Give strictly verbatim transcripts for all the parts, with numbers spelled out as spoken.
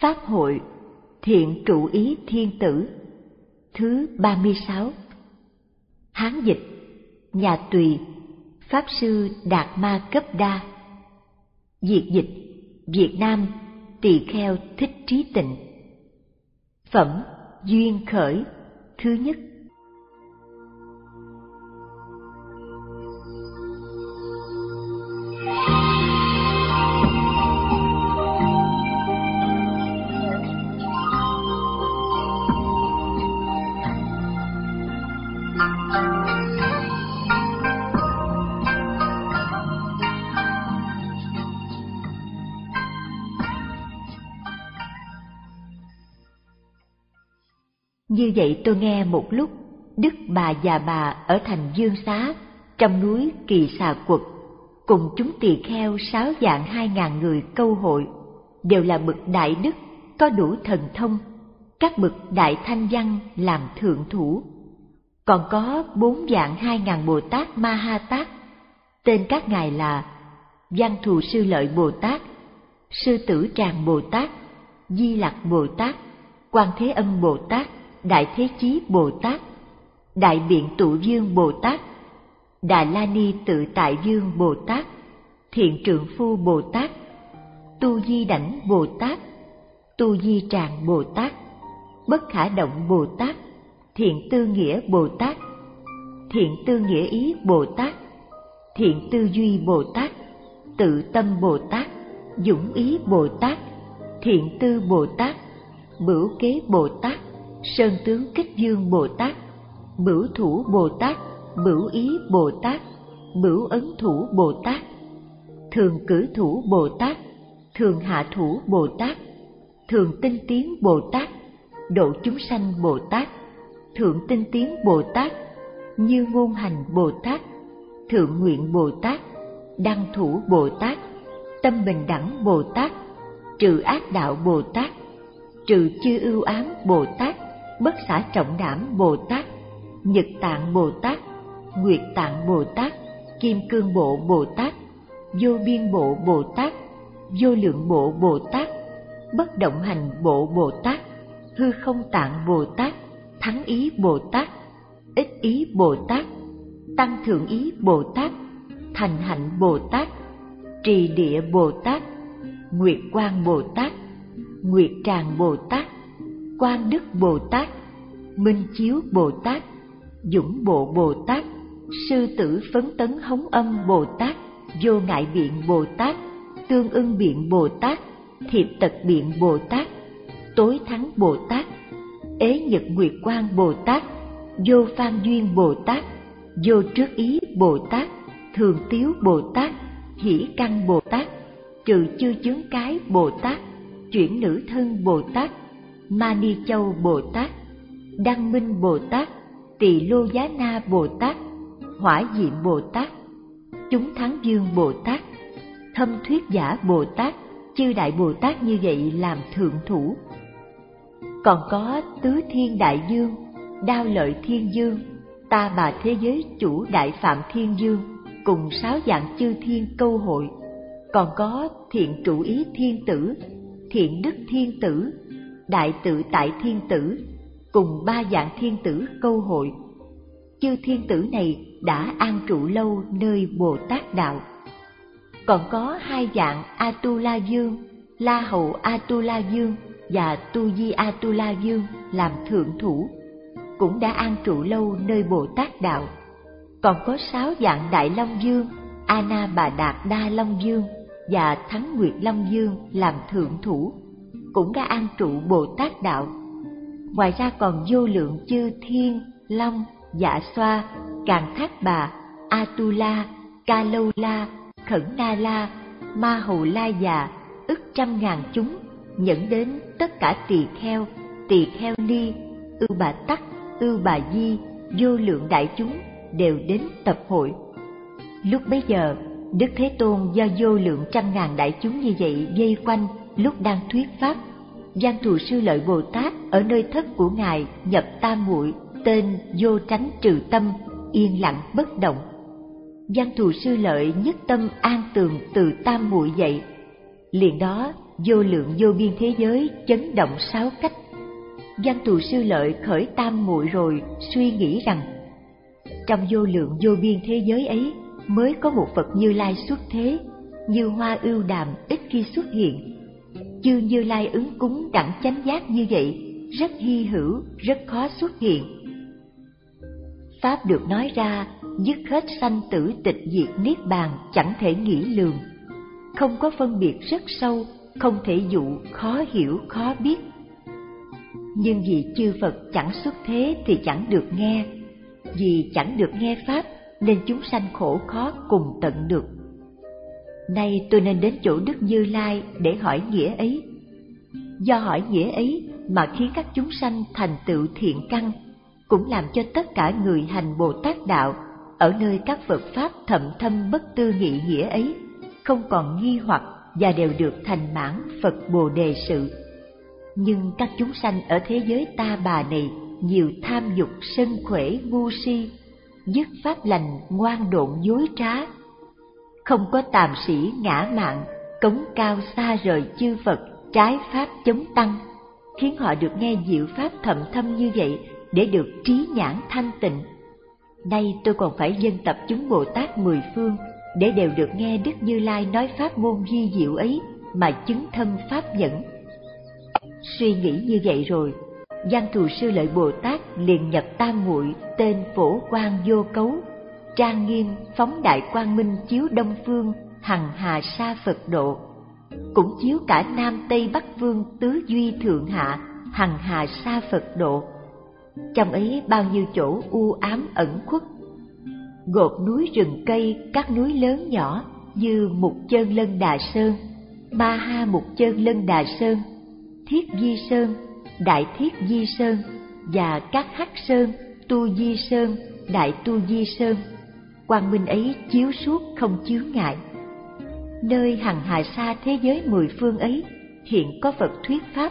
Pháp hội Thiện Trụ Ý Thiên Tử. Thứ ba mươi sáu. Hán dịch Nhà Tùy, Pháp Sư Đạt Ma Cấp Đa. Việt dịch Việt Nam Tỳ Kheo Thích Trí Tịnh. Phẩm Duyên Khởi thứ nhất. Như vậy tôi nghe một lúc, Đức Bà Già Bà ở thành Dương Xá, trong núi Kỳ Xà Quật, cùng chúng tỳ kheo sáu vạn hai ngàn người câu hội, đều là bậc đại đức, có đủ thần thông, các bậc đại thanh văn làm thượng thủ. Còn có bốn vạn hai ngàn Bồ Tát Ma Ha Tát, tên các ngài là Văn Thù Sư Lợi Bồ Tát, Sư Tử Tràng Bồ Tát, Di Lặc Bồ Tát, Quan Thế Âm Bồ Tát, Đại Thế Chí Bồ Tát, Đại Biện Tụ Dương Bồ Tát, Đà La Ni Tự Tại Dương Bồ Tát, Thiện Trượng Phu Bồ Tát, Tu Di Đảnh Bồ Tát, Tu Di Tràng Bồ Tát, Bất Khả Động Bồ Tát, Thiện Tư Nghĩa Bồ Tát, Thiện Tư Nghĩa Ý Bồ Tát, Thiện Tư Duy Bồ Tát, Tự Tâm Bồ Tát, Dũng Ý Bồ Tát, Thiện Tư Bồ Tát, Bửu Kế Bồ Tát, Sơn Tướng Kích Dương Bồ Tát, Bửu Thủ Bồ Tát, Bửu Ý Bồ Tát, Bửu Ấn Thủ Bồ Tát, Thường Cử Thủ Bồ Tát, Thường Hạ Thủ Bồ Tát, Thường Tinh Tiến Bồ Tát, Độ Chúng Sanh Bồ Tát, Thượng Tinh Tiến Bồ Tát, Như Ngôn Hành Bồ Tát, Thượng Nguyện Bồ Tát, Đăng Thủ Bồ Tát, Tâm Bình Đẳng Bồ Tát, Trừ Ác Đạo Bồ Tát, Trừ Chư Ưu Ám Bồ Tát, Bất Xả Trọng Đảm Bồ Tát, Nhật Tạng Bồ Tát, Nguyệt Tạng Bồ Tát, Kim Cương Bộ Bồ Tát, Vô Biên Bộ Bồ Tát, Vô Lượng Bộ Bồ Tát, Bất Động Hành Bộ Bồ Tát, Hư Không Tạng Bồ Tát, Thắng Ý Bồ Tát, Ích Ý Bồ Tát, Tăng Thượng Ý Bồ Tát, Thành Hạnh Bồ Tát, Trì Địa Bồ Tát, Nguyệt Quang Bồ Tát, Nguyệt Tràng Bồ Tát, Quang Đức Bồ Tát, Minh Chiếu Bồ Tát, Dũng Bộ Bồ Tát, Sư Tử Phấn Tấn Hống Âm Bồ Tát, Vô Ngại Biện Bồ Tát, Tương Ưng Biện Bồ Tát, Thiệp Tật Biện Bồ Tát, Tối Thắng Bồ Tát, Ế Nhật Nguyệt Quang Bồ Tát, Vô Phan Duyên Bồ Tát, Vô Trước Ý Bồ Tát, Thường Tiếu Bồ Tát, Hỷ Căn Bồ Tát, Trừ Chư Chướng Cái Bồ Tát, Chuyển Nữ Thân Bồ Tát, Mani Châu Bồ Tát, Đăng Minh Bồ Tát, Tỳ Lô Giá Na Bồ Tát, Hỏa Diệm Bồ Tát, Chúng Thắng Dương Bồ Tát, Thâm Thuyết Giả Bồ Tát, chư Đại Bồ Tát như vậy làm thượng thủ. Còn có Tứ Thiên Đại Dương, Đao Lợi Thiên Dương, Ta Bà Thế Giới Chủ Đại Phạm Thiên Dương, cùng sáu dạng chư thiên câu hội. Còn có Thiện Trụ Ý Thiên Tử, Thiện Đức Thiên Tử, Đại Tự Tại Thiên Tử, cùng ba dạng thiên tử câu hội. Chư thiên tử này đã an trụ lâu nơi Bồ Tát Đạo. Còn có hai dạng Atula Dương, La Hầu Atula Dương và Tu Di Atula Dương làm thượng thủ, cũng đã an trụ lâu nơi Bồ Tát Đạo. Còn có sáu dạng Đại Long Dương, Ana Bà Đạt Đa Long Dương và Thắng Nguyệt Long Dương làm thượng thủ, cũng đã an trụ Bồ Tát Đạo. Ngoài ra còn vô lượng chư thiên, long, dạ xoa, càn thác bà, Atula, Ca Lâu La, Khẩn Na La, Ma Hầu La Già, ức trăm ngàn chúng, dẫn đến tất cả tỳ kheo, tỳ kheo ni, ưu bà tắc, ưu bà di, vô lượng đại chúng đều đến tập hội. Lúc bấy giờ, Đức Thế Tôn do vô lượng trăm ngàn đại chúng như vậy vây quanh, lúc đang thuyết pháp, Văn Thù Sư Lợi Bồ Tát ở nơi thất của ngài nhập tam muội, tên Vô Tránh Trừ Tâm, yên lặng bất động. Văn Thù Sư Lợi nhất tâm an tường từ tam muội dậy, liền đó vô lượng vô biên thế giới chấn động sáu cách. Văn Thù Sư Lợi khởi tam muội rồi suy nghĩ rằng trong vô lượng vô biên thế giới ấy mới có một Phật Như Lai xuất thế, như hoa ưu đàm ít khi xuất hiện. Chư Như Lai ứng cúng đẳng chánh giác như vậy rất hy hữu, rất khó xuất hiện. Pháp được nói ra dứt hết sanh tử tịch diệt niết bàn chẳng thể nghĩ lường, không có phân biệt rất sâu, không thể dụ, khó hiểu, khó biết. Nhưng vì chư Phật chẳng xuất thế thì chẳng được nghe, vì chẳng được nghe Pháp nên chúng sanh khổ khó cùng tận được. Nay tôi nên đến chỗ Đức Như Lai để hỏi nghĩa ấy. Do hỏi nghĩa ấy mà khiến các chúng sanh thành tựu thiện căn, cũng làm cho tất cả người hành Bồ Tát đạo ở nơi các Phật Pháp thậm thâm bất tư nghị nghĩa ấy, không còn nghi hoặc và đều được thành mãn Phật Bồ Đề sự. Nhưng các chúng sanh ở thế giới ta bà này nhiều tham dục sân khỏe ngu si, dứt pháp lành ngoan độn dối trá, không có tàm sĩ ngã mạn, cống cao xa rời chư Phật, trái pháp chống tăng, khiến họ được nghe diệu pháp thậm thâm như vậy để được trí nhãn thanh tịnh. Nay tôi còn phải dân tập chúng Bồ Tát mười phương để đều được nghe Đức Như Lai nói pháp môn vi diệu ấy mà chứng thâm pháp dẫn. Suy nghĩ như vậy rồi, Văn Thù Sư Lợi Bồ Tát liền nhập tam muội tên Phổ Quang Vô Cấu, trang nghiêm phóng đại quang minh chiếu đông phương hằng hà sa Phật độ, cũng chiếu cả nam tây bắc phương tứ duy thượng hạ hằng hà sa Phật độ. Trong ấy bao nhiêu chỗ u ám ẩn khuất, gột núi rừng cây, các núi lớn nhỏ như Mục Chơn Lân Đà Sơn, Ma Ha Mục Chơn Lân Đà Sơn, Thiết Di Sơn, Đại Thiết Di Sơn và các Hắc Sơn, Tu Di Sơn, Đại Tu Di Sơn. Quang minh ấy chiếu suốt không chướng ngại. Nơi hằng hà sa thế giới mười phương ấy hiện có Phật thuyết pháp.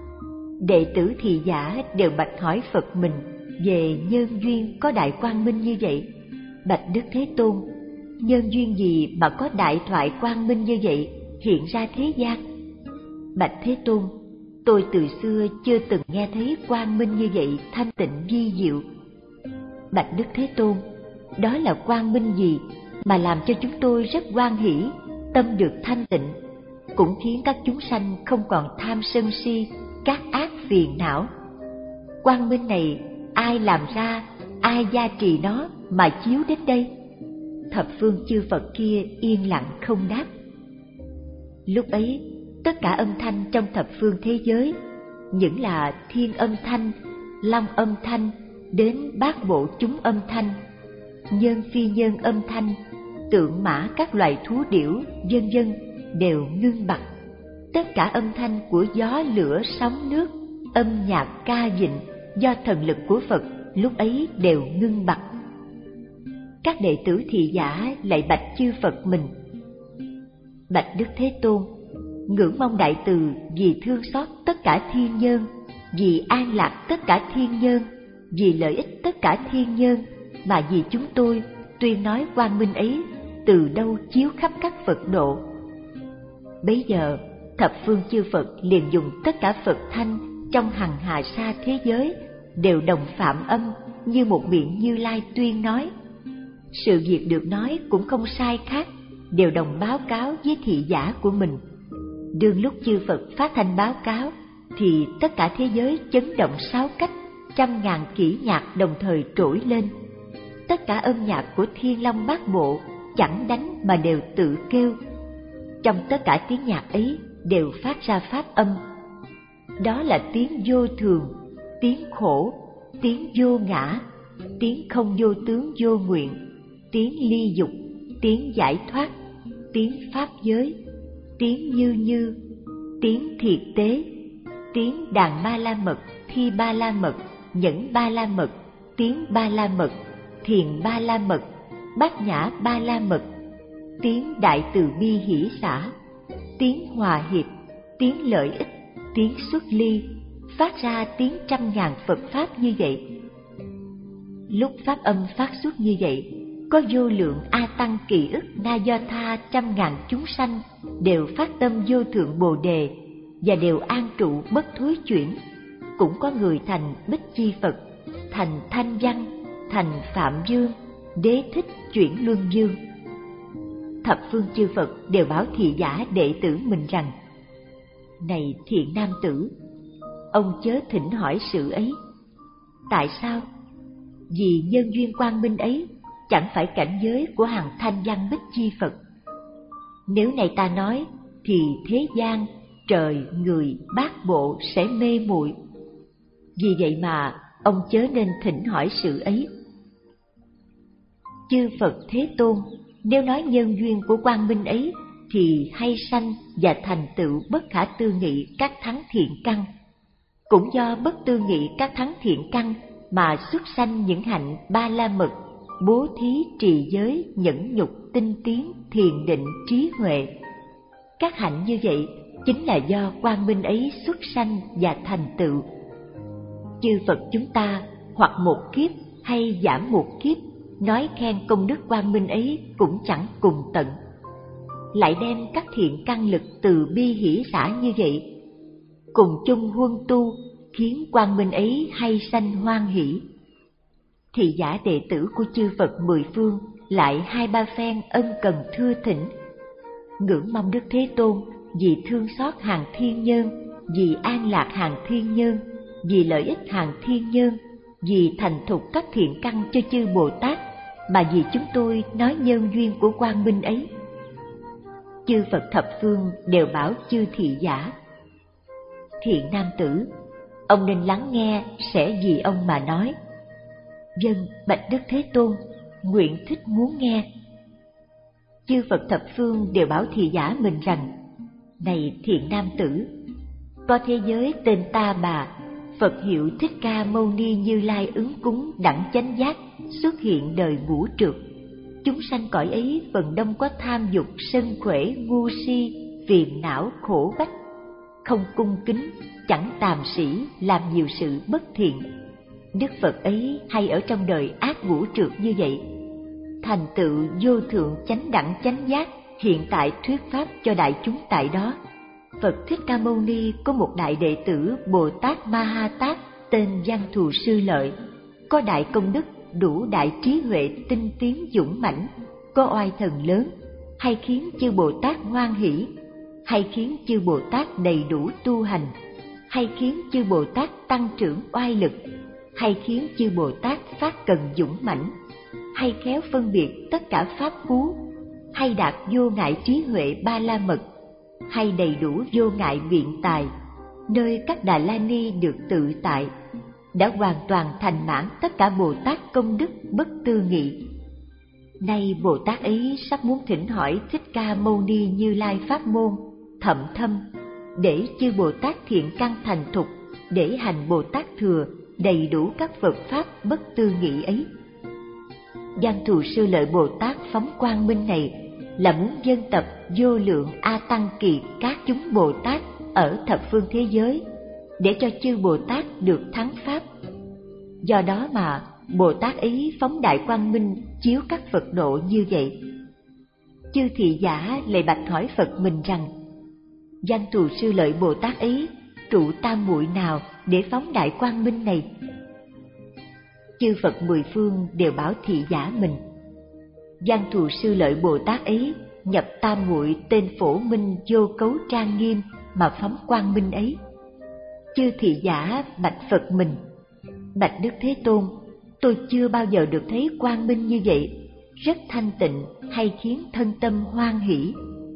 Đệ tử thị giả đều bạch hỏi Phật mình về nhân duyên có đại quang minh như vậy. Bạch Đức Thế Tôn, nhân duyên gì mà có đại thoại quang minh như vậy hiện ra thế gian? Bạch Thế Tôn, tôi từ xưa chưa từng nghe thấy quang minh như vậy thanh tịnh vi diệu. Bạch Đức Thế Tôn, đó là quang minh gì mà làm cho chúng tôi rất hoan hỷ, tâm được thanh tịnh, cũng khiến các chúng sanh không còn tham sân si, các ác phiền não. Quang minh này ai làm ra, ai gia trì nó mà chiếu đến đây? Thập phương chư Phật kia yên lặng không đáp. Lúc ấy tất cả âm thanh trong thập phương thế giới, những là thiên âm thanh, long âm thanh, đến bát bộ chúng âm thanh, nhân phi nhân âm thanh, tượng mã các loài thú điểu, vân vân đều ngưng bặt. Tất cả âm thanh của gió lửa sóng nước, âm nhạc ca dịnh do thần lực của Phật lúc ấy đều ngưng bặt. Các đệ tử thị giả lại bạch chư Phật mình: Bạch Đức Thế Tôn, ngưỡng mong đại từ vì thương xót tất cả thiên nhân, vì an lạc tất cả thiên nhân, vì lợi ích tất cả thiên nhân, mà vì chúng tôi tuyên nói quang minh ấy từ đâu chiếu khắp các Phật độ. Bấy giờ thập phương chư Phật liền dùng tất cả Phật thanh trong hằng hà sa thế giới đều đồng phạm âm như một miệng Như Lai tuyên nói. Sự việc được nói cũng không sai khác, đều đồng báo cáo với thị giả của mình. Đương lúc chư Phật phát thanh báo cáo thì tất cả thế giới chấn động sáu cách, trăm ngàn kỹ nhạc đồng thời trỗi lên. Tất cả âm nhạc của Thiên Long Bát Bộ chẳng đánh mà đều tự kêu. Trong tất cả tiếng nhạc ấy đều phát ra pháp âm. Đó là tiếng vô thường, tiếng khổ, tiếng vô ngã, tiếng không vô tướng vô nguyện, tiếng ly dục, tiếng giải thoát, tiếng pháp giới, tiếng như như, tiếng thiệt tế, tiếng đàn ba la mật, thi ba la mật, nhẫn ba la mật, tiếng ba la mật, thiền ba la mật, bát nhã ba la mật, tiếng đại từ bi hỷ xả, tiếng hòa hiệp, tiếng lợi ích, tiếng xuất ly, phát ra tiếng trăm ngàn Phật pháp như vậy. Lúc pháp âm phát xuất như vậy, có vô lượng A Tăng kỳ ức Na Do Tha trăm ngàn chúng sanh đều phát tâm vô thượng Bồ Đề và đều an trụ bất thối chuyển. Cũng có người thành Bích Chi Phật, thành Thanh Văn, thành Phạm Dương, Đế Thích chuyển Luân Dương. Thập phương chư Phật đều bảo thị giả đệ tử mình rằng: này thiện nam tử, ông chớ thỉnh hỏi sự ấy. Tại sao? Vì nhân duyên quang minh ấy chẳng phải cảnh giới của hàng Thanh Văn Bích Chi Phật. Nếu này ta nói thì thế gian, trời, người, bát bộ sẽ mê muội. Vì vậy mà ông chớ nên thỉnh hỏi sự ấy. Chư Phật Thế Tôn nếu nói nhân duyên của quang minh ấy thì hay sanh và thành tựu bất khả tư nghị các thắng thiện căn. Cũng do bất tư nghị các thắng thiện căn mà xuất sanh những hạnh ba la mật, bố thí, trì giới, nhẫn nhục, tinh tiến, thiền định, trí huệ. Các hạnh như vậy chính là do quang minh ấy xuất sanh và thành tựu. Chư Phật chúng ta hoặc một kiếp hay giảm một kiếp nói khen công đức quang minh ấy cũng chẳng cùng tận. Lại đem các thiện căn lực từ bi hỷ xả như vậy cùng chung huân tu, khiến quang minh ấy hay sanh hoan hỷ. Thị giả đệ tử của chư Phật mười phương lại hai ba phen ân cần thưa thỉnh, ngưỡng mong Đức Thế Tôn vì thương xót hàng thiên nhân, vì an lạc hàng thiên nhân, vì lợi ích hàng thiên nhân, vì thành thục các thiện căn cho chư Bồ Tát, mà vì chúng tôi nói nhân duyên của quang minh ấy. Chư Phật thập phương đều bảo chư thị giả: thiện nam tử, ông nên lắng nghe, sẽ vì ông mà nói. Vâng, bạch Đức Thế Tôn, nguyện thích muốn nghe. Chư Phật thập phương đều bảo thị giả mình rằng: này thiện nam tử, có thế giới tên Ta Bà, Phật hiệu Thích Ca Mâu Ni Như Lai ứng cúng đẳng chánh giác xuất hiện đời ngũ trượt. Chúng sanh cõi ấy phần đông có tham dục, sân khỏe, ngu si, phiền não, khổ bách, không cung kính, chẳng tàm sĩ, làm nhiều sự bất thiện. Đức Phật ấy hay ở trong đời ác ngũ trượt như vậy, thành tựu vô thượng chánh đẳng chánh giác, hiện tại thuyết pháp cho đại chúng tại đó. Phật Thích Ca Mâu Ni có một đại đệ tử Bồ Tát Ma Ha Tát tên Văn Thù Sư Lợi, có đại công đức, đủ đại trí huệ, tinh tiến dũng mãnh, có oai thần lớn, hay khiến chư Bồ Tát hoan hỷ, hay khiến chư Bồ Tát đầy đủ tu hành, hay khiến chư Bồ Tát tăng trưởng oai lực, hay khiến chư Bồ Tát phát cần dũng mãnh, hay khéo phân biệt tất cả pháp phú, hay đạt vô ngại trí huệ ba la mật, hay đầy đủ vô ngại biện tài, nơi các Đà La Ni được tự tại, đã hoàn toàn thành mãn tất cả Bồ Tát công đức bất tư nghị. Nay Bồ Tát ấy sắp muốn thỉnh hỏi Thích Ca Mâu Ni Như Lai pháp môn thậm thâm, để chư Bồ Tát thiện căn thành thục, để hành Bồ Tát thừa đầy đủ các Phật pháp bất tư nghị ấy. Văn Thù Sư Lợi Bồ Tát phóng quang minh này là muốn dân tập vô lượng A Tăng Kỳ các chúng Bồ Tát ở thập phương thế giới, để cho chư Bồ Tát được thắng pháp. Do đó mà Bồ Tát ấy phóng đại quang minh chiếu các Phật độ như vậy. Chư thị giả lại bạch hỏi Phật mình rằng: Văn Thù Sư Lợi Bồ Tát ấy trụ tam muội nào để phóng đại quang minh này? Chư Phật mười phương đều bảo thị giả mình: Văn Thù Sư Lợi Bồ Tát ấy nhập tam muội tên Phổ Minh vô cấu trang nghiêm mà phóng quang minh ấy. Chư thị giả bạch Phật mình: bạch Đức Thế Tôn, tôi chưa bao giờ được thấy quang minh như vậy, rất thanh tịnh, hay khiến thân tâm hoan hỷ.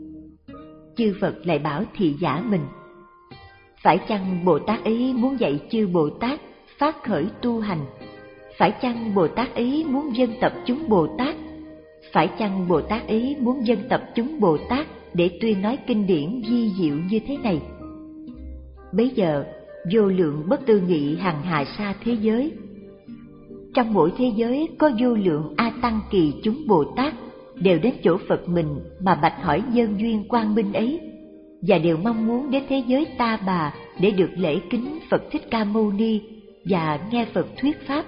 Chư Phật lại bảo thị giả mình: phải chăng Bồ Tát ấy muốn dạy chư Bồ Tát phát khởi tu hành? Phải chăng Bồ Tát ấy muốn dân tập chúng Bồ Tát? Phải chăng Bồ Tát ấy muốn dân tập chúng Bồ Tát để tuyên nói kinh điển vi diệu như thế này? Bấy giờ vô lượng bất tư nghị hằng hà sa thế giới, trong mỗi thế giới có vô lượng A Tăng Kỳ chúng Bồ Tát đều đến chỗ Phật mình mà bạch hỏi nhân duyên quang minh ấy, và đều mong muốn đến thế giới Ta Bà để được lễ kính Phật Thích Ca Mâu Ni và nghe Phật thuyết pháp,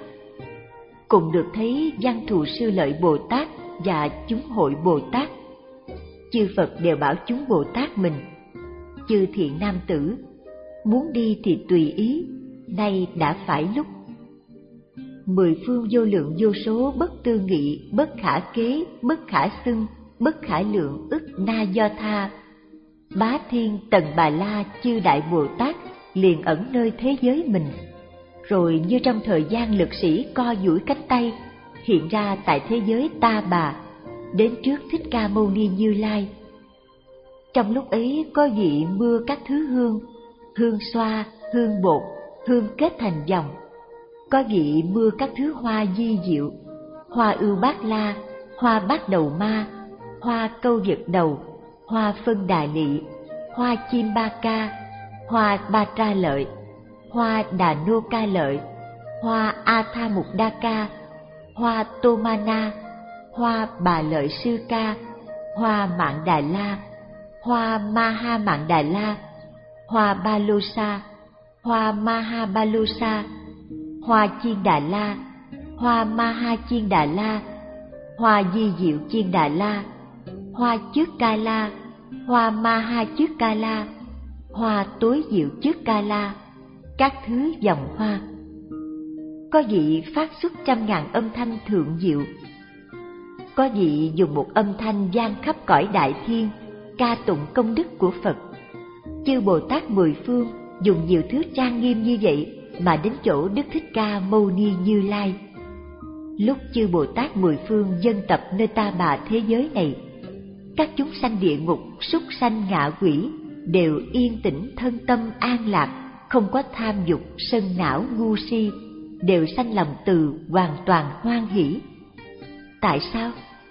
cùng được thấy Văn Thù Sư Lợi Bồ Tát và chúng hội Bồ Tát. chư Phật đều bảo chúng Bồ Tát mình: chư thiện nam tử, muốn đi thì tùy ý, nay đã phải lúc. Mười phương vô lượng vô số bất tư nghị, bất khả kế, bất khả xưng, bất khả lượng ức na do tha. Bá thiên tần bà la chư đại Bồ Tát liền ẩn nơi thế giới mình, rồi như trong thời gian lực sĩ co duỗi cánh tay, hiện ra tại thế giới Ta Bà, đến trước Thích Ca Mâu Ni Như Lai. Trong lúc ấy có vị mưa các thứ hương, hương xoa, hương bột, hương kết thành dòng. Có vị mưa các thứ hoa di diệu, hoa ưu bát la, hoa bát đầu ma, hoa câu vật đầu, hoa phân đà lị, hoa chim ba ca, hoa ba tra lợi, hoa đà nô ca lợi, hoa a tha mục đa ca, hoa tô ma na, hoa bà lợi sư ca, hoa mạng đà la, hoa ma ha mạng đà la, hoa ba lô sa, hoa ma ha ba lô sa, hoa chiên đà la, hoa ma ha chiên đà la, hoa di diệu chiên đà la, hoa trước ca la, hoa ma ha trước ca la, hoa tối diệu trước ca la, các thứ dòng hoa. Có vị phát xuất trăm ngàn âm thanh thượng diệu, có vị dùng một âm thanh vang khắp cõi đại thiên, ca tụng công đức của Phật. Chư Bồ Tát mười phương dùng nhiều thứ trang nghiêm như vậy mà đến chỗ Đức Thích Ca Mâu Ni Như Lai. Lúc chư Bồ Tát mười phương dân tập nơi Ta Bà thế giới này, các chúng sanh địa ngục, súc sanh, ngạ quỷ đều yên tĩnh thân tâm an lạc, không có tham dục, sân não, ngu si, đều sanh lòng từ, hoàn toàn hoan hỷ. Tại sao?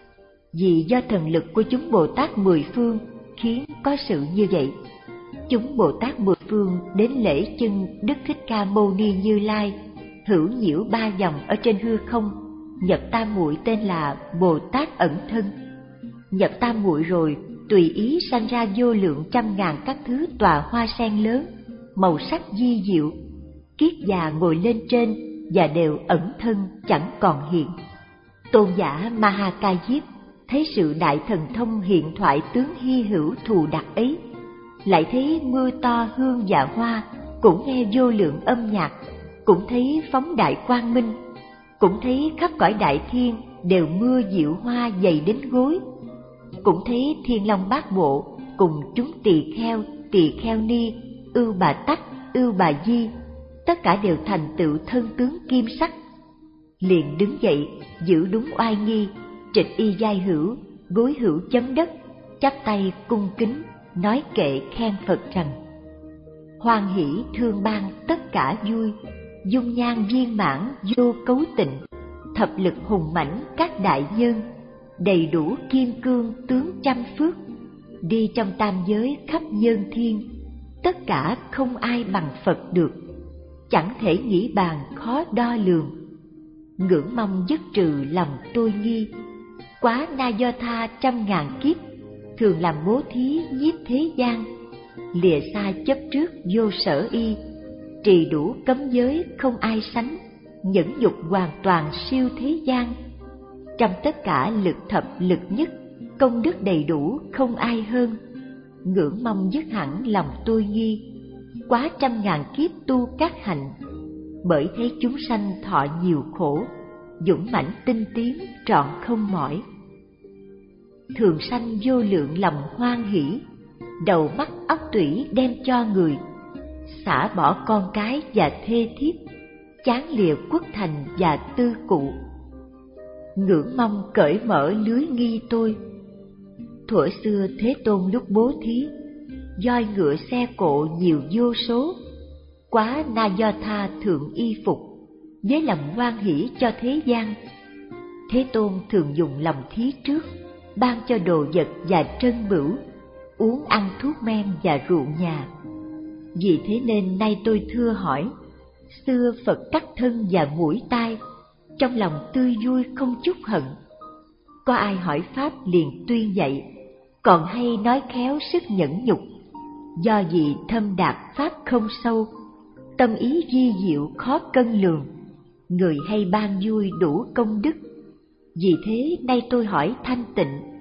Vì do thần lực của chúng Bồ Tát mười phương khiến có sự như vậy. Chúng Bồ Tát mười phương đến lễ chân Đức Thích Ca Mâu Ni Như Lai, hữu nhiễu ba vòng ở trên hư không, nhập tam muội tên là Bồ Tát ẩn thân. Nhập tam muội rồi, tùy ý sanh ra vô lượng trăm ngàn các thứ tòa hoa sen lớn, màu sắc di diệu. Kiết già ngồi lên trên và đều ẩn thân chẳng còn hiện. Tôn giả Ma Ha Diếp thấy sự đại thần thông hiện thoại tướng hy hữu thù đặc ấy, lại thấy mưa to hương và hoa, cũng nghe vô lượng âm nhạc, cũng thấy phóng đại quang minh, cũng thấy khắp cõi đại thiên đều mưa diệu hoa dày đến gối, cũng thấy Thiên Long Bát Bộ cùng chúng tỳ kheo, tỳ kheo ni, ưu bà tắc, ưu bà di, tất cả đều thành tựu thân tướng kim sắc. Liền đứng dậy giữ đúng oai nghi, trịch y giai hữu, gối hữu chấm đất, chắp tay cung kính, nói kệ khen Phật rằng: hoan hỷ thương ban tất cả vui, dung nhan viên mãn vô cấu tịnh, thập lực hùng mãnh các đại nhân, đầy đủ kim cương tướng trăm phước, đi trong tam giới khắp nhân thiên, tất cả không ai bằng Phật được, chẳng thể nghĩ bàn khó đo lường. Ngưỡng mong dứt trừ lòng tôi nghi, quá na do tha trăm ngàn kiếp, thường làm bố thí nhiếp thế gian, lìa xa chấp trước vô sở y, trì đủ cấm giới không ai sánh, nhẫn nhục hoàn toàn siêu thế gian. Trong tất cả lực thập lực nhất, công đức đầy đủ không ai hơn. Ngưỡng mong dứt hẳn lòng tôi nghi, quá trăm ngàn kiếp tu các hạnh, bởi thấy chúng sanh thọ nhiều khổ, dũng mãnh tinh tiến trọn không mỏi. Thường sanh vô lượng lòng hoan hỷ, đầu mắt óc tủy đem cho người, xả bỏ con cái và thê thiếp, chán lìa quốc thành và tư cụ. Ngưỡng mong cởi mở lưới nghi tôi, thuở xưa Thế Tôn lúc bố thí, voi ngựa xe cộ nhiều vô số, quá na do tha thượng y phục, với lòng hoan hỷ cho thế gian. Thế Tôn thường dùng lòng thí trước, ban cho đồ vật và trân bửu, uống ăn thuốc men và rượu nhà. Vì thế nên nay tôi thưa hỏi, xưa Phật cắt thân và mũi tai, trong lòng tươi vui không chút hận. Có ai hỏi pháp liền tuyên dạy, còn hay nói khéo sức nhẫn nhục. Do vì thâm đạt pháp không sâu, tâm ý di diệu khó cân lường, người hay ban vui đủ công đức. Vì thế nay tôi hỏi thanh tịnh,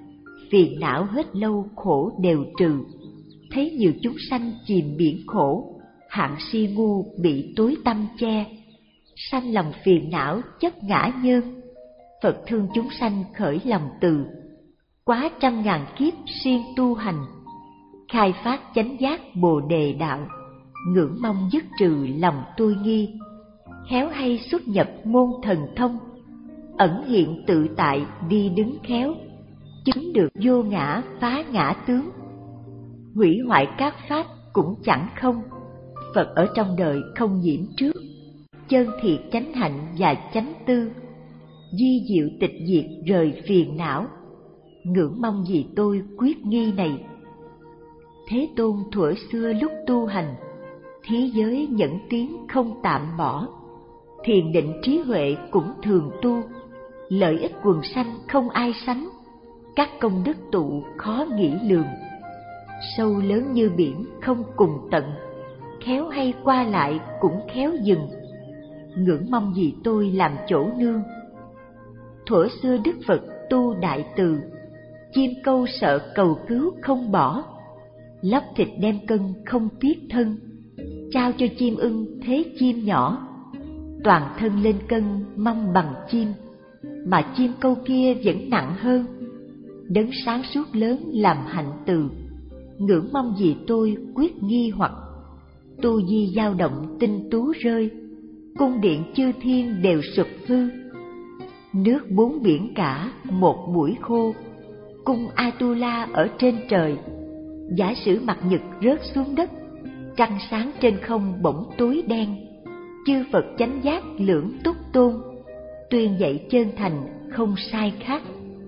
phiền não hết lâu khổ đều trừ. Thấy nhiều chúng sanh chìm biển khổ, hạng si ngu bị tối tăm che. Sanh lòng phiền não chất ngã nhân, Phật thương chúng sanh khởi lòng từ. Quá trăm ngàn kiếp siêng tu hành, khai phát chánh giác bồ đề đạo. Ngưỡng mong dứt trừ lòng tôi nghi, khéo hay xuất nhập môn thần thông. Ẩn hiện tự tại đi đứng khéo, chứng được vô ngã phá ngã tướng. Hủy hoại các pháp cũng chẳng không, Phật ở trong đời không nhiễm trước. Chân thiệt chánh hạnh và chánh tư, di diệu tịch diệt rời phiền não. Ngưỡng mong gì tôi quyết nghi này. Thế Tôn thuở xưa lúc tu hành, thí giới nhẫn tiến không tạm bỏ. Thiền định trí huệ cũng thường tu, lợi ích quần sanh không ai sánh. Các công đức tụ khó nghĩ lường, sâu lớn như biển không cùng tận. Khéo hay qua lại cũng khéo dừng, ngưỡng mong gì tôi làm chỗ nương. Thuở xưa Đức Phật tu đại từ, chim câu sợ cầu cứu không bỏ. Lóc thịt đem cân không tiếc thân, trao cho chim ưng thế chim nhỏ. Toàn thân lên cân mong bằng chim, mà chim câu kia vẫn nặng hơn. Đấng sáng suốt lớn làm hạnh từ, ngưỡng mong gì tôi quyết nghi hoặc. Tu di dao động tinh tú rơi, cung điện chư thiên đều sụp hư. Nước bốn biển cả một buổi khô, cung Atula ở trên trời. Giả sử mặt nhật rớt xuống đất, trăng sáng trên không bỗng tối đen. Chư Phật chánh giác lưỡng túc tôn, tuyên dạy chân thành không sai khác.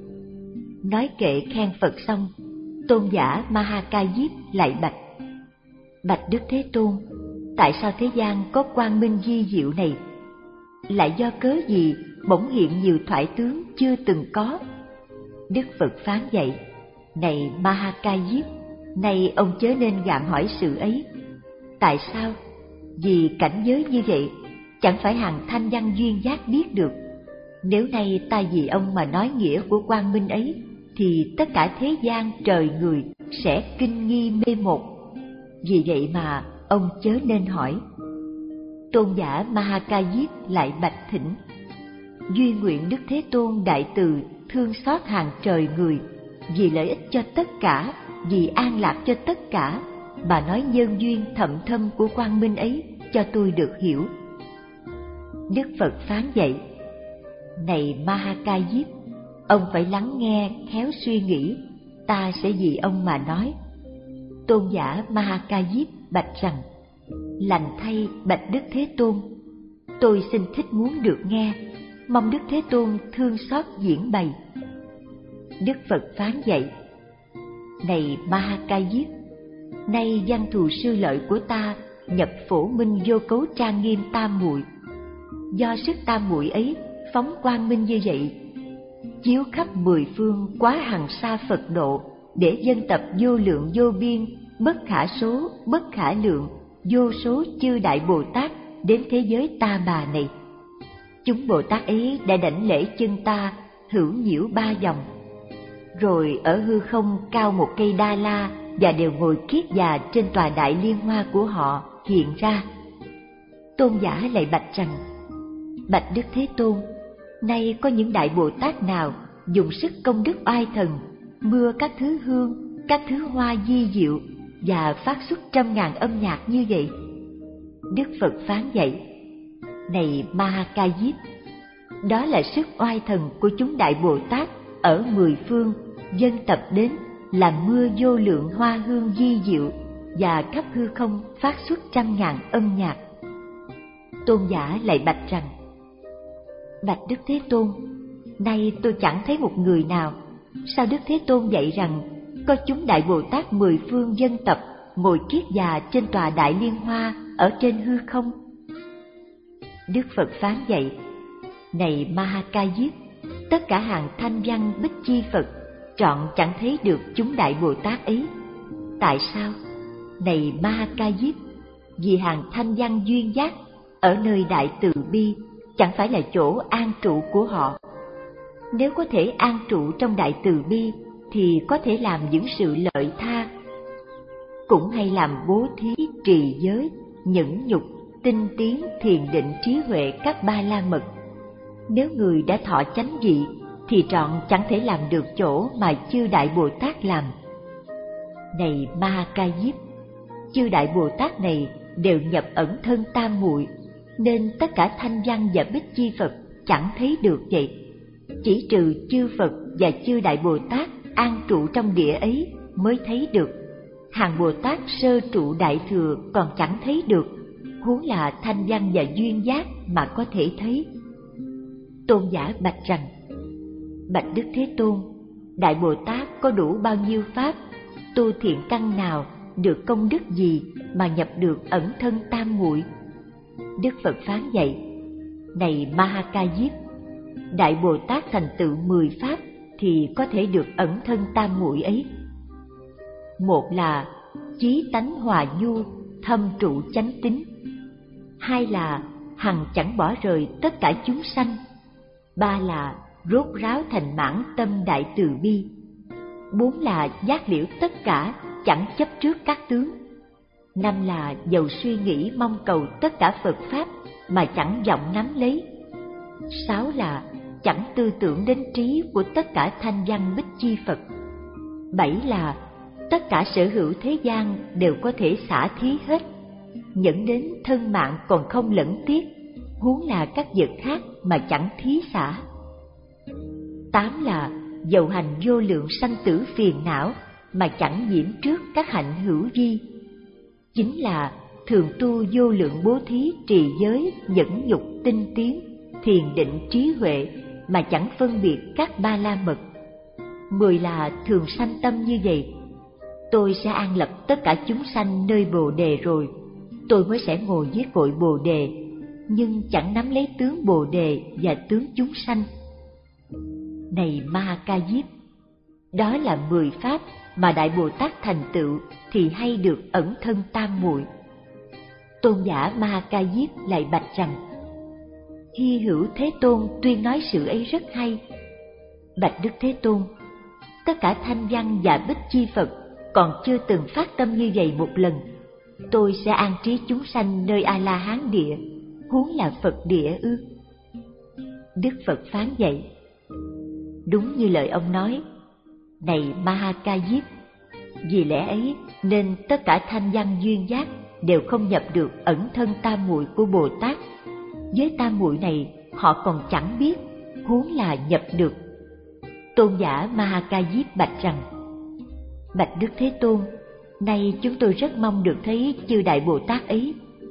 Nói kệ khen Phật xong, tôn giả Ma Ha Ca Diếp lại bạch: Bạch Đức Thế Tôn, tại sao thế gian có quang minh di diệu này? Lại do cớ gì bỗng hiện nhiều thoại tướng chưa từng có? Đức Phật phán dạy: Này Ma Ha Ca Diếp, nay ông chớ nên gạn hỏi sự ấy. Tại sao? Vì cảnh giới như vậy chẳng phải hàng thanh văn duyên giác biết được. Nếu nay ta vì ông mà nói nghĩa của quang minh ấy, thì tất cả thế gian trời người sẽ kinh nghi mê một. Vì vậy mà ông chớ nên hỏi. Tôn giả Ma Ha Ca Diếp lại bạch thỉnh: Duy nguyện Đức Thế Tôn đại từ thương xót hàng trời người, vì lợi ích cho tất cả, vì an lạc cho tất cả, bà nói nhân duyên thậm thâm của quang minh ấy cho tôi được hiểu. Đức Phật phán dạy: Này Ma Ha Ca Diếp, ông phải lắng nghe khéo suy nghĩ, ta sẽ vì ông mà nói. Tôn giả Ma Ha Ca Diếp bạch rằng: Lành thay bạch Đức Thế Tôn, tôi xin thích muốn được nghe, mong Đức Thế Tôn thương xót diễn bày. Đức Phật phán dạy: Này Ma Ha Ca Diếp, nay văn thù sư lợi của ta nhập phổ minh vô cấu trang nghiêm tam muội. Do sức tam muội ấy phóng quang minh như vậy, chiếu khắp mười phương quá hằng xa Phật độ, để dân tập vô lượng vô biên, bất khả số, bất khả lượng, vô số chư đại Bồ Tát đến thế giới ta bà này. Chúng Bồ Tát ấy đã đảnh lễ chân ta hữu nhiễu ba vòng, rồi ở hư không cao một cây đa la, và đều ngồi kiết già trên tòa đại liên hoa của họ hiện ra. Tôn giả lại bạch rằng: Bạch Đức Thế Tôn, nay có những đại Bồ Tát nào dùng sức công đức oai thần, mưa các thứ hương, các thứ hoa di diệu, và phát xuất trăm ngàn âm nhạc như vậy? Đức Phật phán dạy: Này Ma Ha Ca Diếp, đó là sức oai thần của chúng đại Bồ Tát ở mười phương dân tập đến, làm mưa vô lượng hoa hương di diệu, và khắp hư không phát xuất trăm ngàn âm nhạc. Tôn giả lại bạch rằng: Bạch Đức Thế Tôn, nay tôi chẳng thấy một người nào. Sao Đức Thế Tôn dạy rằng có chúng đại Bồ Tát mười phương dân tập ngồi kiết già trên tòa đại liên hoa ở trên hư không? Đức Phật phán dạy: Này Ma Ha Ca Diếp, tất cả hàng thanh văn bích chi Phật trọn chẳng thấy được chúng đại Bồ Tát ấy. Tại sao? Này Ma Ha Ca Diếp, vì hàng thanh văn duyên giác ở nơi đại từ bi chẳng phải là chỗ an trụ của họ. Nếu có thể an trụ trong đại từ bi, thì có thể làm những sự lợi tha, cũng hay làm bố thí, trì giới, nhẫn nhục, tinh tiến, thiền định, trí huệ các ba la mật. Nếu người đã thọ chánh vị thì trọn chẳng thể làm được chỗ mà chư Đại Bồ Tát làm. Này Ma Ha Ca Diếp, chư Đại Bồ Tát này đều nhập ẩn thân tam muội, nên tất cả thanh văn và bích chi Phật chẳng thấy được vậy. Chỉ trừ chư Phật và chư Đại Bồ Tát an trụ trong địa ấy mới thấy được. Hàng Bồ Tát sơ trụ đại thừa còn chẳng thấy được, huống là thanh văn và duyên giác mà có thể thấy. Tôn giả bạch rằng: Bạch Đức Thế Tôn, Đại Bồ Tát có đủ bao nhiêu pháp, tu thiện căn nào, được công đức gì mà nhập được ẩn thân tam muội? Đức Phật phán dạy: Này Ma Ha Ca Diếp, Đại Bồ Tát thành tựu mười pháp thì có thể được ẩn thân tam muội ấy. Một là chí tánh hòa nhu, thâm trụ chánh tín. Hai là hằng chẳng bỏ rời tất cả chúng sanh. Ba là rốt ráo thành mãn tâm đại từ bi. Bốn là giác liễu tất cả, chẳng chấp trước các tướng. Năm là dầu suy nghĩ mong cầu tất cả Phật pháp mà chẳng vọng nắm lấy. Sáu là chẳng tư tưởng đến trí của tất cả thanh văn bích chi Phật. Bảy là tất cả sở hữu thế gian đều có thể xả thí hết, nhẫn đến thân mạng còn không lẫn tiếc, huống là các vật khác mà chẳng thí xả. Tám là dầu hành vô lượng sanh tử phiền não mà chẳng nhiễm trước các hạnh hữu vi. Chín là thường tu vô lượng bố thí, trì giới, nhẫn nhục, tinh tiến, thiền định, trí huệ mà chẳng phân biệt các ba la mật. Mười là thường sanh tâm như vậy: tôi sẽ an lập tất cả chúng sanh nơi Bồ Đề rồi, tôi mới sẽ ngồi dưới cội Bồ Đề, nhưng chẳng nắm lấy tướng Bồ Đề và tướng chúng sanh. Này Ma Ha Ca Diếp, đó là mười pháp mà Đại Bồ Tát thành tựu thì hay được ẩn thân tam muội. Tôn giả Ma Ha Ca Diếp lại bạch rằng: Hy hữu Thế Tôn tuyên nói sự ấy rất hay. Bạch Đức Thế Tôn, tất cả thanh văn và bích chi Phật còn chưa từng phát tâm như vậy một lần. Tôi sẽ an trí chúng sanh nơi A La Hán địa, huống là Phật địa ư? Đức Phật phán dạy: Đúng như lời ông nói. Này Ma Ha Ca Diếp, vì lẽ ấy nên tất cả thanh văn duyên giác đều không nhập được ẩn thân tam muội của Bồ Tát. Với tam muội này họ còn chẳng biết, huống là nhập được. Tôn giả Ma Ha Ca Diếp bạch rằng: Bạch Đức Thế Tôn, nay chúng tôi rất mong được thấy chư Đại Bồ Tát ấy.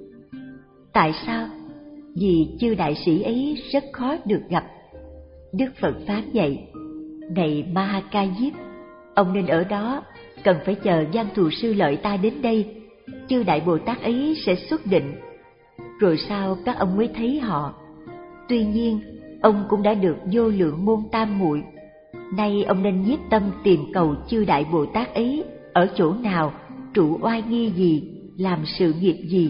Tại sao? Vì chư đại sĩ ấy rất khó được gặp. Đức Phật phán dạy: Này Ma Ha Ca Diếp, ông nên ở đó, cần phải chờ Văn Thù Sư Lợi Ta đến đây, chư Đại Bồ Tát ấy sẽ xuất định, rồi sau các ông mới thấy họ. Tuy nhiên, ông cũng đã được vô lượng môn tam muội. Nay ông nên nhiếp tâm tìm cầu chư Đại Bồ Tát ấy ở chỗ nào, trụ oai nghi gì, làm sự nghiệp gì.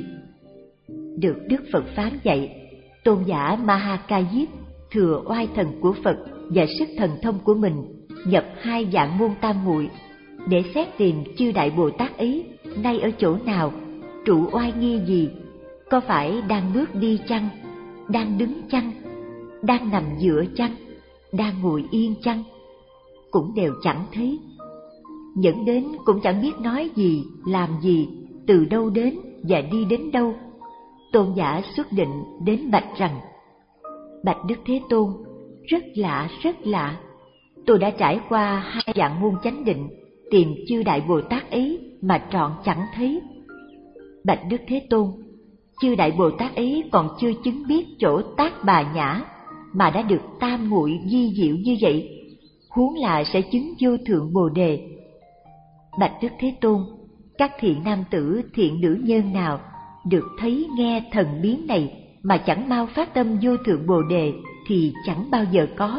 Được Đức Phật phán dạy, tôn giả Ma Ha Ca Diếp thừa oai thần của Phật và sức thần thông của mình, nhập hai dạng môn tam muội để xét tìm chư Đại Bồ Tát ấy nay ở chỗ nào, trụ oai nghi gì, có phải đang bước đi chăng, đang đứng chăng, đang nằm dựa chăng, đang ngồi yên chăng, cũng đều chẳng thấy. Dẫn đến cũng chẳng biết nói gì, làm gì, từ đâu đến và đi đến đâu. Tôn giả xuất định đến bạch rằng: Bạch Đức Thế Tôn, rất lạ, rất lạ. Tôi đã trải qua hai dạng môn chánh định, tìm chư Đại Bồ Tát ấy mà trọn chẳng thấy. Bạch Đức Thế Tôn, chư Đại Bồ Tát ấy còn chưa chứng biết chỗ Tác Bà Nhã mà đã được tam muội vi diệu như vậy, huống là sẽ chứng vô thượng Bồ Đề. Bạch Đức Thế Tôn, các thiện nam tử, thiện nữ nhân nào được thấy nghe thần biến này mà chẳng mau phát tâm vô thượng Bồ Đề thì chẳng bao giờ có.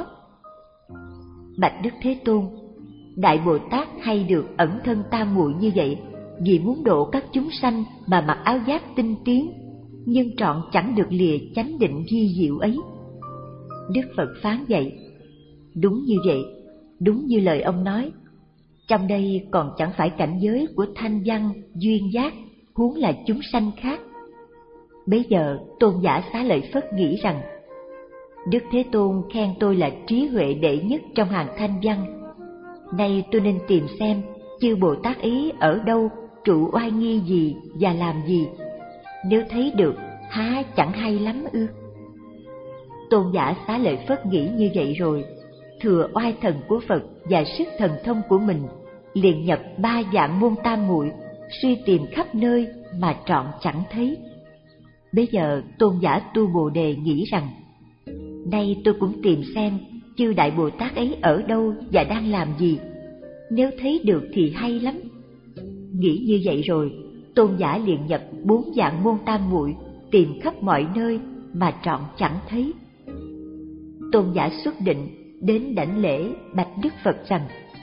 Bạch Đức Thế Tôn, Đại Bồ Tát hay được ẩn thân tam muội như vậy vì muốn độ các chúng sanh mà mặc áo giáp tinh tiến, nhưng trọn chẳng được lìa chánh định vi diệu ấy. Đức Phật phán dạy: Đúng như vậy, đúng như lời ông nói. Trong đây còn chẳng phải cảnh giới của thanh văn, duyên giác, huống là chúng sanh khác. Bấy giờ Tôn giả Xá Lợi Phất nghĩ rằng, Đức Thế Tôn khen tôi là trí huệ đệ nhất trong hàng thanh văn. Nay tôi nên tìm xem chư Bồ Tát ấy ở đâu, trụ oai nghi gì và làm gì. Nếu thấy được, há chẳng hay lắm ư? Tôn giả Xá Lợi Phất nghĩ như vậy rồi, thừa oai thần của Phật và sức thần thông của mình, liền nhập ba dạng môn tam muội, suy tìm khắp nơi mà trọn chẳng thấy. Bây giờ Tôn giả Tu Bồ Đề nghĩ rằng, nay tôi cũng tìm xem chư Đại Bồ Tát ấy ở đâu và đang làm gì. Nếu thấy được thì hay lắm. Nghĩ như vậy rồi, Tôn giả liền nhập bốn dạng môn tam muội, tìm khắp mọi nơi mà trọn chẳng thấy. Tôn giả xuất định đến đảnh lễ bạch Đức Phật rằng,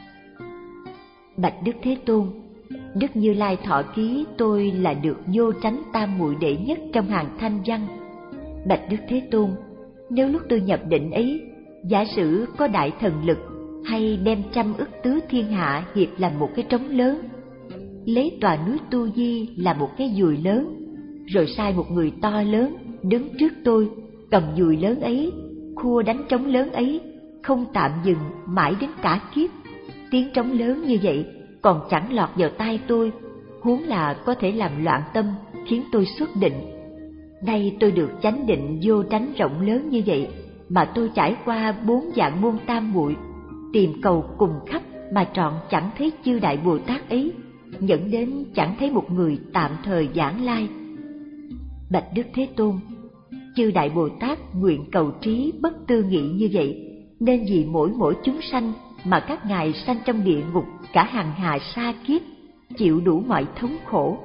bạch Đức Thế Tôn, Đức Như Lai thọ ký tôi là được vô tránh tam muội đệ nhất trong hàng thanh văn. Bạch Đức Thế Tôn, nếu lúc tôi nhập định ấy, giả sử có đại thần lực hay đem trăm ức tứ thiên hạ hiệp làm một cái trống lớn, lấy tòa núi Tu Di là một cái dùi lớn, rồi sai một người to lớn đứng trước tôi, cầm dùi lớn ấy, khua đánh trống lớn ấy, không tạm dừng mãi đến cả kiếp. Tiếng trống lớn như vậy còn chẳng lọt vào tai tôi, huống là có thể làm loạn tâm, khiến tôi xuất định. Nay tôi được chánh định vô tránh rộng lớn như vậy, mà tôi trải qua bốn dạng môn tam muội, tìm cầu cùng khắp mà trọn chẳng thấy chư Đại Bồ Tát ấy, dẫn đến chẳng thấy một người tạm thời giảng lai. Bạch Đức Thế Tôn, chư Đại Bồ Tát nguyện cầu trí bất tư nghị như vậy, nên vì mỗi mỗi chúng sanh mà các ngài sanh trong địa ngục cả hàng hà sa kiếp, chịu đủ mọi thống khổ.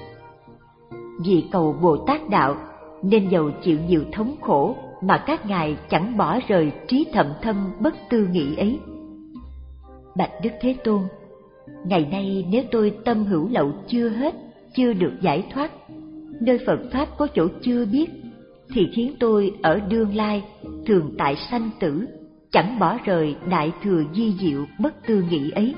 Vì cầu Bồ Tát đạo nên dầu chịu nhiều thống khổ mà các ngài chẳng bỏ rời trí thậm thâm bất tư nghị ấy. Bạch Đức Thế Tôn, ngày nay nếu tôi tâm hữu lậu chưa hết, chưa được giải thoát, nơi Phật Pháp có chỗ chưa biết, thì khiến tôi ở đương lai thường tại sanh tử, chẳng bỏ rời đại thừa di diệu bất tư nghị ấy.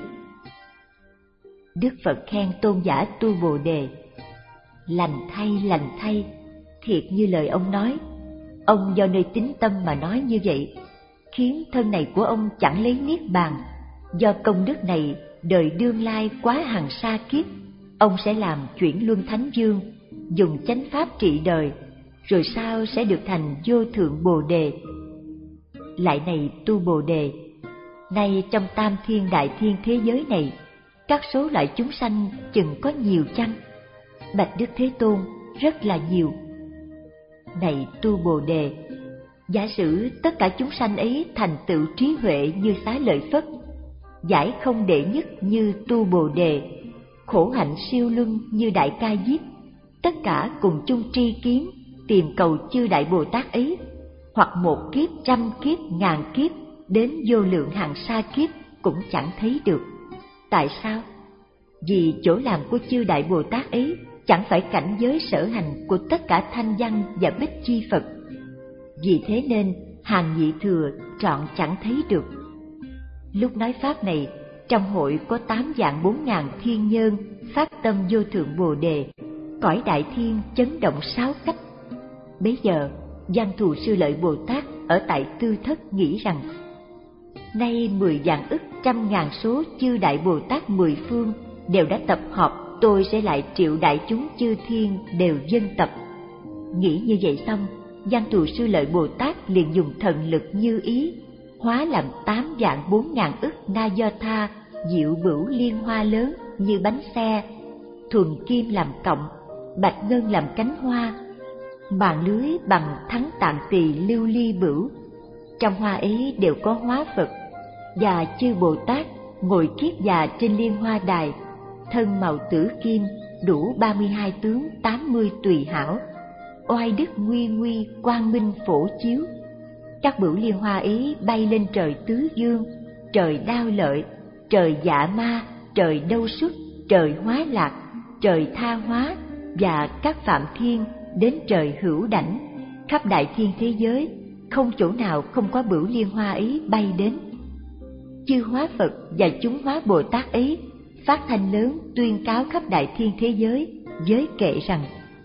Đức Phật khen Tôn giả Tu Bồ Đề, lành thay lành thay, thiệt như lời ông nói. Ông do nơi tín tâm mà nói như vậy, khiến thân này của ông chẳng lấy niết bàn. Do công đức này, đời đương lai quá hàng sa kiếp, ông sẽ làm chuyển luân thánh vương, dùng chánh pháp trị đời, rồi sau sẽ được thành vô thượng Bồ Đề. Lại này Tu Bồ Đề, nay trong tam thiên đại thiên thế giới này, các số loại chúng sanh chừng có nhiều chăng? Bạch Đức Thế Tôn, rất là nhiều. Này Tu Bồ Đề, giả sử tất cả chúng sanh ấy thành tựu trí huệ như Xá Lợi Phất, giải không đệ nhất như Tu Bồ Đề, khổ hạnh siêu luân như Đại Ca Diếp, tất cả cùng chung tri kiến, tìm cầu chư Đại Bồ Tát ấy, hoặc một kiếp, trăm kiếp, ngàn kiếp, đến vô lượng hàng sa kiếp cũng chẳng thấy được. Tại sao? Vì chỗ làm của chư Đại Bồ Tát ấy chẳng phải cảnh giới sở hành của tất cả thanh văn và bích chi Phật. Vì thế nên hàng nhị thừa trọn chẳng thấy được. Lúc nói pháp này, trong hội có tám vạn bốn ngàn thiên nhân phát tâm vô thượng Bồ Đề, cõi đại thiên chấn động sáu cách. Bấy giờ Văn Thù Sư Lợi Bồ Tát ở tại Tư Thất nghĩ rằng, nay mười vạn ức trăm ngàn số chư Đại Bồ Tát mười phương đều đã tập hợp, tôi sẽ lại triệu đại chúng chư thiên đều dân tập. Nghĩ như vậy xong, Văn Thù Sư Lợi Bồ Tát liền dùng thần lực như ý, hóa làm tám vạn bốn ngàn ức na do tha diệu bửu liên hoa lớn như bánh xe, thuần kim làm cọng, bạch ngân làm cánh hoa, màn lưới bằng thắng tạng tỳ lưu ly bửu. Trong hoa ấy đều có hóa Phật và chư Bồ Tát ngồi kiết già trên liên hoa đài, thân màu tử kim, đủ ba mươi hai tướng tám mươi tùy hảo, oai đức nguy nguy quang minh phổ chiếu. Các bửu liên hoa ấy bay lên trời tứ dương, trời đao lợi, trời dạ ma, trời đâu xuất, trời hóa lạc, trời tha hóa và các phạm thiên đến trời hữu đảnh. Khắp đại thiên thế giới không chỗ nào không có bửu liên hoa ấy bay đến. chư hóa Phật và chúng hóa Bồ Tát ấy phát thanh lớn tuyên cáo khắp đại thiên thế giới với kệ rằng: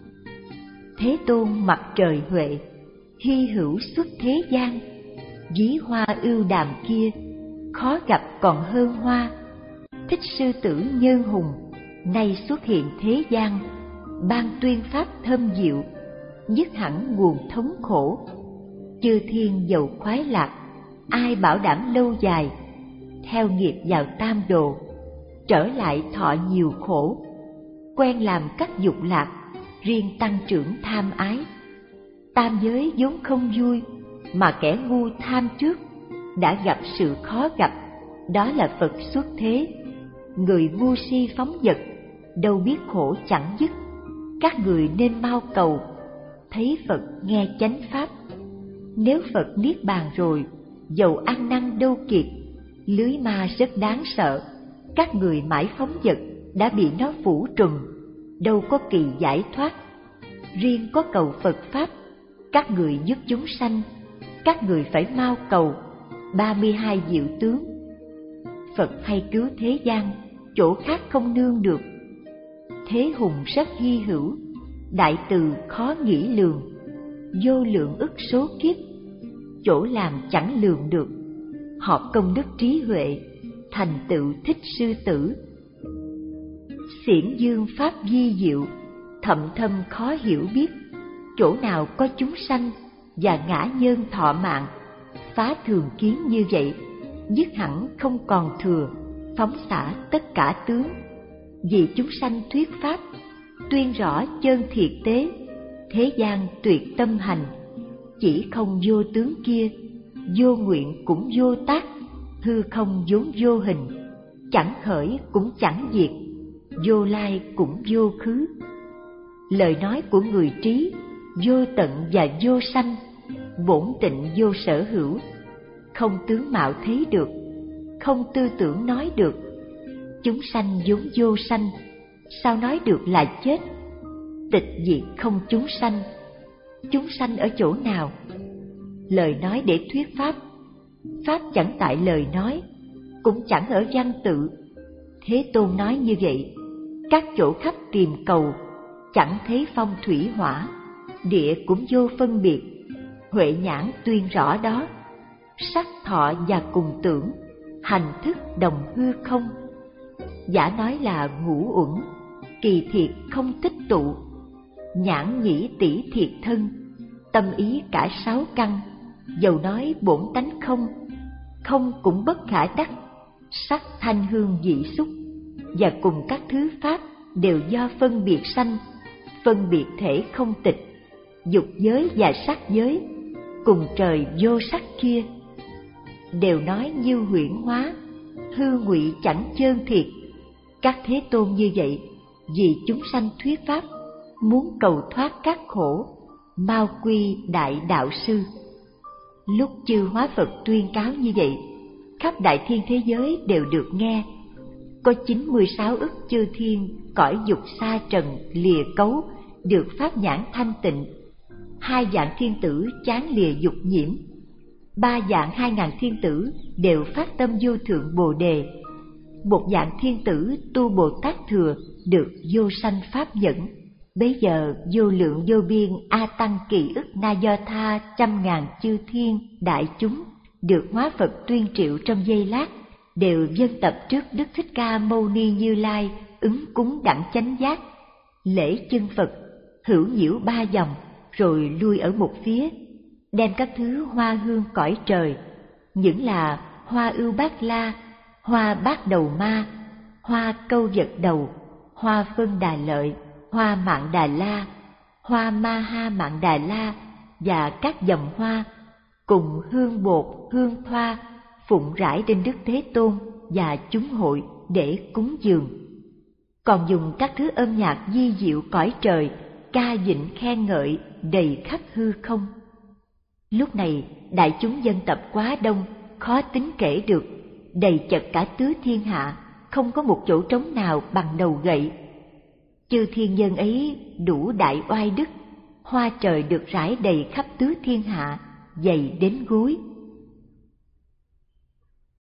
Thế Tôn mặt trời Huệ, hy hữu xuất thế gian, ví hoa ưu đàm kia, khó gặp còn hơn hoa. Thích sư tử Nhân Hùng, nay xuất hiện thế gian, ban tuyên pháp thâm diệu, dứt hẳn nguồn thống khổ. Chư thiên giàu khoái lạc, ai bảo đảm lâu dài, theo nghiệp vào tam đồ, trở lại thọ nhiều khổ. Quen làm các dục lạc, riêng tăng trưởng tham ái. Tam giới vốn không vui, mà kẻ ngu tham trước, đã gặp sự khó gặp, đó là Phật xuất thế. Người ngu si phóng dật, đâu biết khổ chẳng dứt. Các người nên mau cầu, thấy Phật nghe chánh pháp. Nếu Phật niết bàn rồi, dầu ăn năn đâu kịp. Lưới ma rất đáng sợ, các người mãi phóng dật, đã bị nó phủ trùm, đâu có kỳ giải thoát. Riêng có cầu Phật pháp, các người giúp chúng sanh, các người phải mau cầu. Ba mươi hai diệu tướng, Phật hay cứu thế gian, chỗ khác không nương được. Thế hùng rất hy hữu, đại từ khó nghĩ lường, vô lượng ức số kiếp, chỗ làm chẳng lường được. Họ công đức trí huệ, thành tựu thích sư tử. Xiển dương pháp vi diệu, thậm thâm khó hiểu biết. Chỗ nào có chúng sanh và ngã nhân thọ mạng, phá thường kiến như vậy, dứt hẳn không còn thừa, phóng xả tất cả tướng. Vì chúng sanh thuyết pháp, tuyên rõ chân thiệt tế, thế gian tuyệt tâm hành. Chỉ không vô tướng kia, vô nguyện cũng vô tác, hư không vốn vô hình, chẳng khởi cũng chẳng diệt, vô lai cũng vô khứ. Lời nói của người trí, vô tận và vô sanh, bổn tịnh vô sở hữu, không tướng mạo thấy được, không tư tưởng nói được. Chúng sanh vốn vô sanh, sao nói được là chết? Tịch diệt không chúng sanh, chúng sanh ở chỗ nào? Lời nói để thuyết pháp, pháp chẳng tại lời nói, cũng chẳng ở văn tự. Thế Tôn nói như vậy, các chỗ khắp tìm cầu, chẳng thấy phong thủy hỏa, địa cũng vô phân biệt. Huệ nhãn tuyên rõ đó, sắc thọ và cùng tưởng, hành thức đồng hư không. Giả nói là ngũ uẩn, kỳ thiệt không tích tụ. Nhãn nhĩ tỷ thiệt thân, tâm ý cả sáu căn. Dầu nói bổn tánh không, không cũng bất khả đắc. Sắc thanh hương vị xúc, và cùng các thứ pháp đều do phân biệt sanh. Phân biệt thể không tịch, dục giới và sắc giới, cùng trời vô sắc kia. Đều nói như huyễn hóa, hư ngụy chẳng chơn thiệt. Các Thế Tôn như vậy, vì chúng sanh thuyết pháp, muốn cầu thoát các khổ, mau quy đại đạo sư. Lúc chư hóa Phật tuyên cáo như vậy, khắp đại thiên thế giới đều được nghe. Có chín mươi sáu ức chư thiên cõi dục sa trần lìa cấu, được pháp nhãn thanh tịnh. Hai vạn thiên tử chán lìa dục nhiễm. Ba vạn hai ngàn thiên tử đều phát tâm vô thượng bồ đề. Một vạn thiên tử tu Bồ Tát thừa, được vô sanh pháp dẫn. Bấy giờ vô lượng vô biên a tăng kỳ ức na do tha trăm ngàn chư thiên đại chúng, được hóa Phật tuyên triệu trong giây lát, đều vâng tập trước Đức Thích Ca Mâu Ni Như Lai, ứng cúng đẳng chánh giác. Lễ chân Phật, hữu nhiễu ba vòng, rồi lui ở một phía, đem các thứ hoa hương cõi trời, những là hoa ưu bát la, hoa bát đầu ma, hoa câu vật đầu, hoa phân đà lợi, hoa mạng đà la, hoa ma ha mạng đà la và các dòng hoa, cùng hương bột, hương thoa, phụng rải trên Đức Thế Tôn và chúng hội để cúng dường. Còn dùng các thứ âm nhạc di diệu cõi trời, ca dịnh khen ngợi đầy khắp hư không. Lúc này đại chúng dân tập quá đông, khó tính kể được, đầy chật cả tứ thiên hạ, không có một chỗ trống nào bằng đầu gậy. Chư thiên dân ấy đủ đại oai đức, hoa trời được rải đầy khắp tứ thiên hạ, dày đến gối.